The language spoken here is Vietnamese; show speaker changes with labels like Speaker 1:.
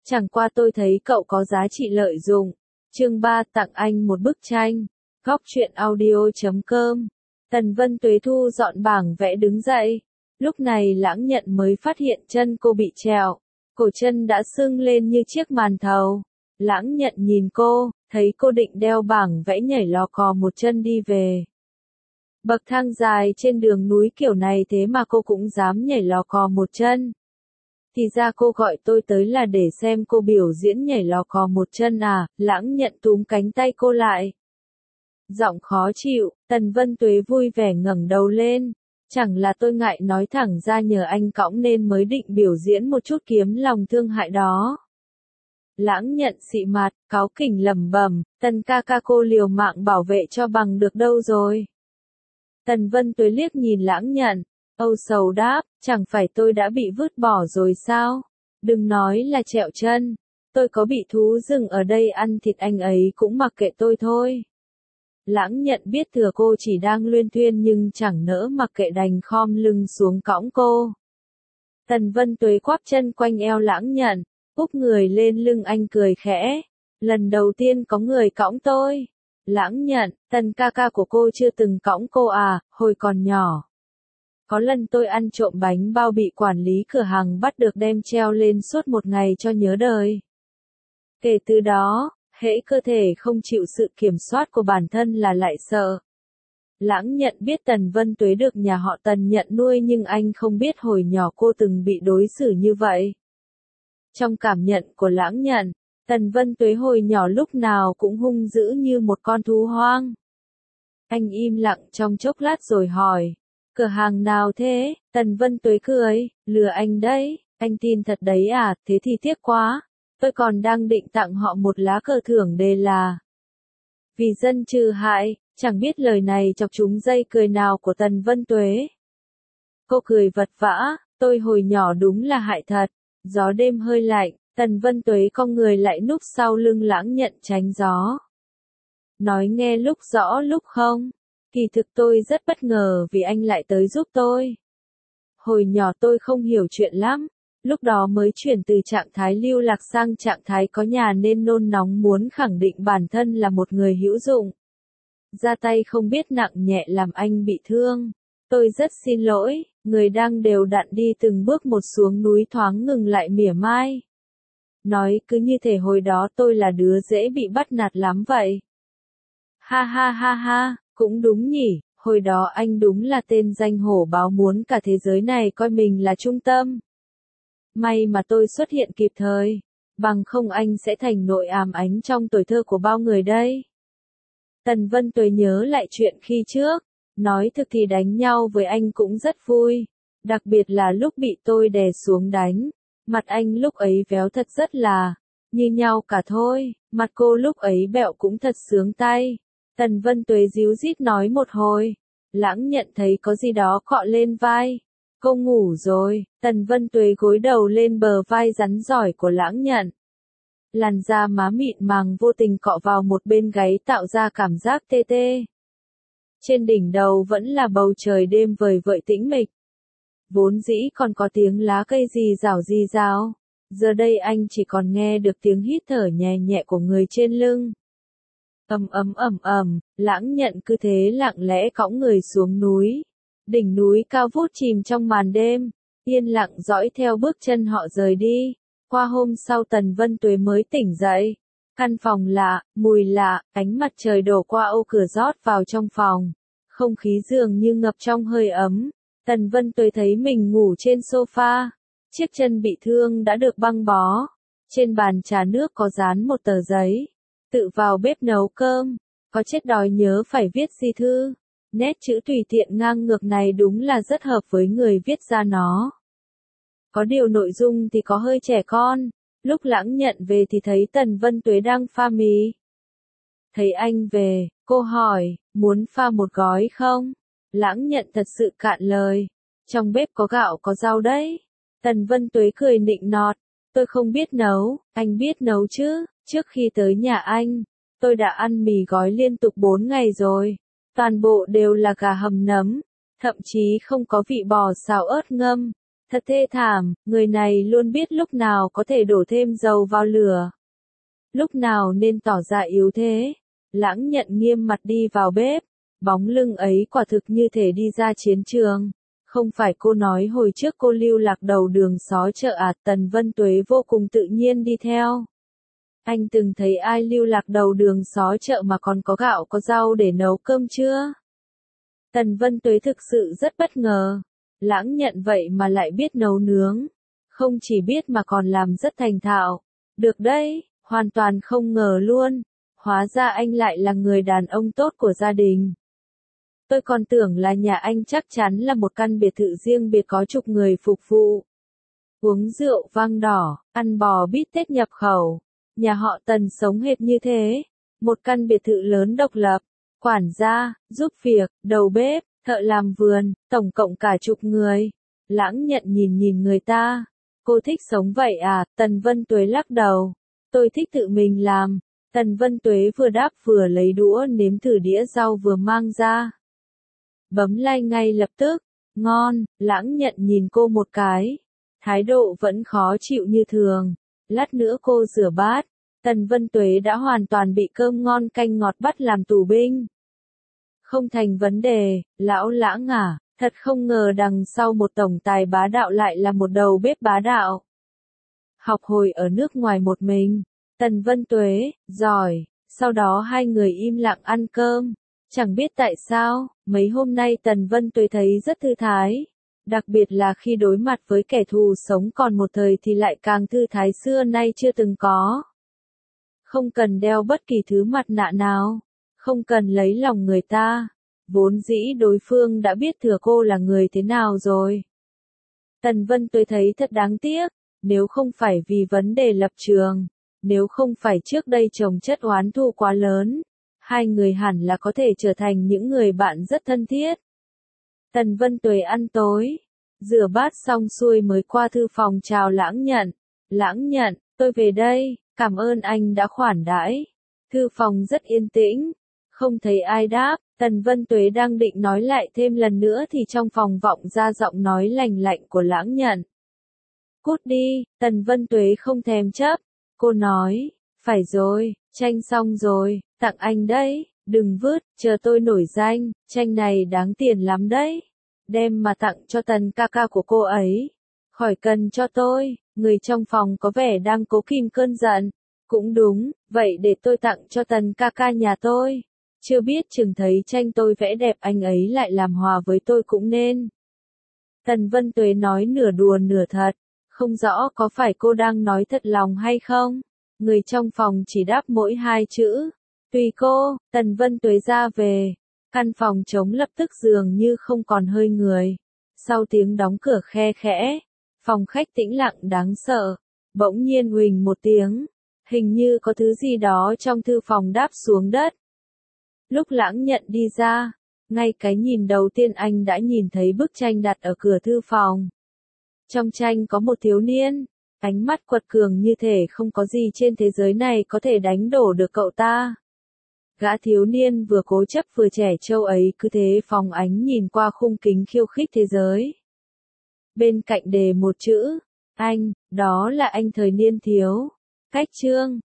Speaker 1: Chẳng qua tôi thấy cậu có giá trị lợi dụng. Chương 3 tặng anh một bức tranh. Góc truyện audio.com. Tần Vân Tuế thu dọn bảng vẽ đứng dậy. Lúc này Lãng Nhận mới phát hiện chân cô bị trẹo. Cổ chân đã sưng lên như chiếc màn thầu. Lãng Nhận nhìn cô, thấy cô định đeo bảng vẽ nhảy lò cò một chân đi về. Bậc thang dài trên đường núi kiểu này thế mà cô cũng dám nhảy lò cò một chân. Thì ra cô gọi tôi tới là để xem cô biểu diễn nhảy lò cò một chân à, Lãng Nhận túm cánh tay cô lại. Giọng khó chịu, Tần Vân Tuế vui vẻ ngẩng đầu lên. Chẳng là tôi ngại nói thẳng ra nhờ anh cõng nên mới định biểu diễn một chút kiếm lòng thương hại đó. Lãng Nhận xị mặt, cáu kỉnh lẩm bẩm, Tần ca ca cô liều mạng bảo vệ cho bằng được đâu rồi. Tần Vân Tuế liếc nhìn Lãng Nhận, âu sầu đáp, chẳng phải tôi đã bị vứt bỏ rồi sao? Đừng nói là trẹo chân, tôi có bị thú rừng ở đây ăn thịt anh ấy cũng mặc kệ tôi thôi. Lãng Nhận biết thừa cô chỉ đang luyên thuyên nhưng chẳng nỡ mặc kệ đành khom lưng xuống cõng cô. Tần Vân Tuế quắp chân quanh eo Lãng Nhận, úp người lên lưng anh cười khẽ. Lần đầu tiên có người cõng tôi. Lãng Nhận, Tần ca ca của cô chưa từng cõng cô à, hồi còn nhỏ. Có lần tôi ăn trộm bánh bao bị quản lý cửa hàng bắt được đem treo lên suốt một ngày cho nhớ đời. Kể từ đó, hễ cơ thể không chịu sự kiểm soát của bản thân là lại sợ. Lãng Nhận biết Tần Vân Tuế được nhà họ Tần nhận nuôi nhưng anh không biết hồi nhỏ cô từng bị đối xử như vậy. Trong cảm nhận của Lãng Nhận, Tần Vân Tuế hồi nhỏ lúc nào cũng hung dữ như một con thú hoang. Anh im lặng trong chốc lát rồi hỏi, cửa hàng nào thế? Tần Vân Tuế cười, lừa anh đấy, anh tin thật đấy à, thế thì tiếc quá. Tôi còn đang định tặng họ một lá cờ thưởng đề là vì dân trừ hại, chẳng biết lời này chọc trúng dây cười nào của Tần Vân Tuế. Cô cười vật vã, tôi hồi nhỏ đúng là hại thật. Gió đêm hơi lạnh, Tần Vân Tuế cong người lại núp sau lưng Lãng Nhận tránh gió. Nói nghe lúc rõ lúc không, kỳ thực tôi rất bất ngờ vì anh lại tới giúp tôi. Hồi nhỏ tôi không hiểu chuyện lắm. Lúc đó mới chuyển từ trạng thái lưu lạc sang trạng thái có nhà nên nôn nóng muốn khẳng định bản thân là một người hữu dụng. Ra tay không biết nặng nhẹ làm anh bị thương. Tôi rất xin lỗi, người đang đều đặn đi từng bước một xuống núi thoáng ngừng lại mỉa mai. Nói cứ như thể hồi đó tôi là đứa dễ bị bắt nạt lắm vậy. Ha ha ha ha, cũng đúng nhỉ, hồi đó anh đúng là tên danh hổ báo muốn cả thế giới này coi mình là trung tâm. May mà tôi xuất hiện kịp thời, bằng không anh sẽ thành nỗi ám ảnh trong tuổi thơ của bao người đây. Tần Vân Tuế nhớ lại chuyện khi trước, nói thực thì đánh nhau với anh cũng rất vui, đặc biệt là lúc bị tôi đè xuống đánh, mặt anh lúc ấy véo thật rất là, như nhau cả thôi, mặt cô lúc ấy bẹo cũng thật sướng tay. Tần Vân Tuế díu dít nói một hồi, Lãng Nhận thấy có gì đó cọ lên vai. Cô ngủ rồi, Tần Vân Tuế gối đầu lên bờ vai rắn giỏi của Lãng Nhận. Làn da má mịn màng vô tình cọ vào một bên gáy tạo ra cảm giác tê tê. Trên đỉnh đầu vẫn là bầu trời đêm vời vợi tĩnh mịch. Vốn dĩ còn có tiếng lá cây rì rào. Giờ đây anh chỉ còn nghe được tiếng hít thở nhẹ nhẹ của người trên lưng. Lãng Nhận cứ thế lặng lẽ cõng người xuống núi. Đỉnh núi cao vút chìm trong màn đêm, yên lặng dõi theo bước chân họ rời đi. Qua hôm sau Tần Vân Tuế mới tỉnh dậy. Căn phòng lạ, mùi lạ, ánh mặt trời đổ qua ô cửa rót vào trong phòng. Không khí dường như ngập trong hơi ấm. Tần Vân Tuế thấy mình ngủ trên sofa. Chiếc chân bị thương đã được băng bó. Trên bàn trà nước có dán một tờ giấy. Tự vào bếp nấu cơm. Có chết đói nhớ phải viết di thư. Nét chữ tùy tiện ngang ngược này đúng là rất hợp với người viết ra nó. Có điều nội dung thì có hơi trẻ con. Lúc Lãng Nhận về thì thấy Tần Vân Tuế đang pha mì. Thấy anh về, cô hỏi, muốn pha một gói không? Lãng Nhận thật sự cạn lời. Trong bếp có gạo có rau đấy. Tần Vân Tuế cười nịnh nọt. Tôi không biết nấu, anh biết nấu chứ. Trước khi tới nhà anh, tôi đã ăn mì gói liên tục 4 ngày rồi. Toàn bộ đều là gà hầm nấm, thậm chí không có vị bò xào ớt ngâm. Thật thê thảm, người này luôn biết lúc nào có thể đổ thêm dầu vào lửa. Lúc nào nên tỏ ra yếu thế. Lãng Nhận nghiêm mặt đi vào bếp. Bóng lưng ấy quả thực như thể đi ra chiến trường. Không phải cô nói hồi trước cô lưu lạc đầu đường xó chợ à? Tần Vân Tuế vô cùng tự nhiên đi theo. Anh từng thấy ai lưu lạc đầu đường xó chợ mà còn có gạo có rau để nấu cơm chưa? Tần Vân Tuế thực sự rất bất ngờ. Lãng Nhận vậy mà lại biết nấu nướng. Không chỉ biết mà còn làm rất thành thạo. Được đấy, hoàn toàn không ngờ luôn. Hóa ra anh lại là người đàn ông tốt của gia đình. Tôi còn tưởng là nhà anh chắc chắn là một căn biệt thự riêng biệt có chục người phục vụ. Uống rượu vang đỏ, ăn bò bít tết nhập khẩu. Nhà họ Tần sống hệt như thế. Một căn biệt thự lớn độc lập. Quản gia, giúp việc, đầu bếp, thợ làm vườn, tổng cộng cả chục người. Lãng Nhận nhìn người ta. Cô thích sống vậy à? Tần Vân Tuế lắc đầu. Tôi thích tự mình làm. Tần Vân Tuế vừa đáp vừa lấy đũa nếm thử đĩa rau vừa mang ra. Bấm like ngay lập tức. Ngon. Lãng Nhận nhìn cô một cái. Thái độ vẫn khó chịu như thường. Lát nữa cô rửa bát. Tần Vân Tuế đã hoàn toàn bị cơm ngon canh ngọt bắt làm tù binh. Không thành vấn đề, lão Lãng à, thật không ngờ đằng sau một tổng tài bá đạo lại là một đầu bếp bá đạo. Học hồi ở nước ngoài một mình, Tần Vân Tuế, giỏi, sau đó hai người im lặng ăn cơm. Chẳng biết tại sao, mấy hôm nay Tần Vân Tuế thấy rất thư thái. Đặc biệt là khi đối mặt với kẻ thù sống còn một thời thì lại càng thư thái xưa nay chưa từng có. Không cần đeo bất kỳ thứ mặt nạ nào. Không cần lấy lòng người ta. Vốn dĩ đối phương đã biết thừa cô là người thế nào rồi. Tần Vân tôi thấy thật đáng tiếc. Nếu không phải vì vấn đề lập trường. Nếu không phải trước đây chồng chất oán thù quá lớn. Hai người hẳn là có thể trở thành những người bạn rất thân thiết. Tần Vân Tuế ăn tối. Rửa bát xong xuôi mới qua thư phòng chào Lãng Nhận. Lãng Nhận, tôi về đây. Cảm ơn anh đã khoản đãi. Thư phòng rất yên tĩnh. Không thấy ai đáp. Tần Vân Tuế đang định nói lại thêm lần nữa thì trong phòng vọng ra giọng nói lành lạnh của Lãng Nhận. Cút đi. Tần Vân Tuế không thèm chấp. Cô nói. Phải rồi, tranh xong rồi. Tặng anh đấy. Đừng vứt, chờ tôi nổi danh. Tranh này đáng tiền lắm đấy. Đem mà tặng cho Tần ca ca của cô ấy. Khỏi cần cho tôi. Người trong phòng có vẻ đang cố kìm cơn giận. Cũng đúng, vậy để tôi tặng cho Tần ca ca nhà tôi. Chưa biết chừng thấy tranh tôi vẽ đẹp anh ấy lại làm hòa với tôi cũng nên. Tần Vân Tuế nói nửa đùa nửa thật. Không rõ có phải cô đang nói thật lòng hay không? Người trong phòng chỉ đáp mỗi hai chữ. Tùy cô. Tần Vân Tuế ra về. Căn phòng trống lập tức dường như không còn hơi người. Sau tiếng đóng cửa khe khẽ. Phòng khách tĩnh lặng đáng sợ. Bỗng nhiên huỳnh một tiếng. Hình như có thứ gì đó trong thư phòng đáp xuống đất. Lúc Lãng Nhận đi ra, ngay cái nhìn đầu tiên anh đã nhìn thấy bức tranh đặt ở cửa thư phòng. Trong tranh có một thiếu niên, ánh mắt quật cường như thể không có gì trên thế giới này có thể đánh đổ được cậu ta. Gã thiếu niên vừa cố chấp vừa trẻ trâu ấy cứ thế phóng ánh nhìn qua khung kính khiêu khích thế giới. Bên cạnh đề một chữ, anh, đó là anh thời niên thiếu. Cách chương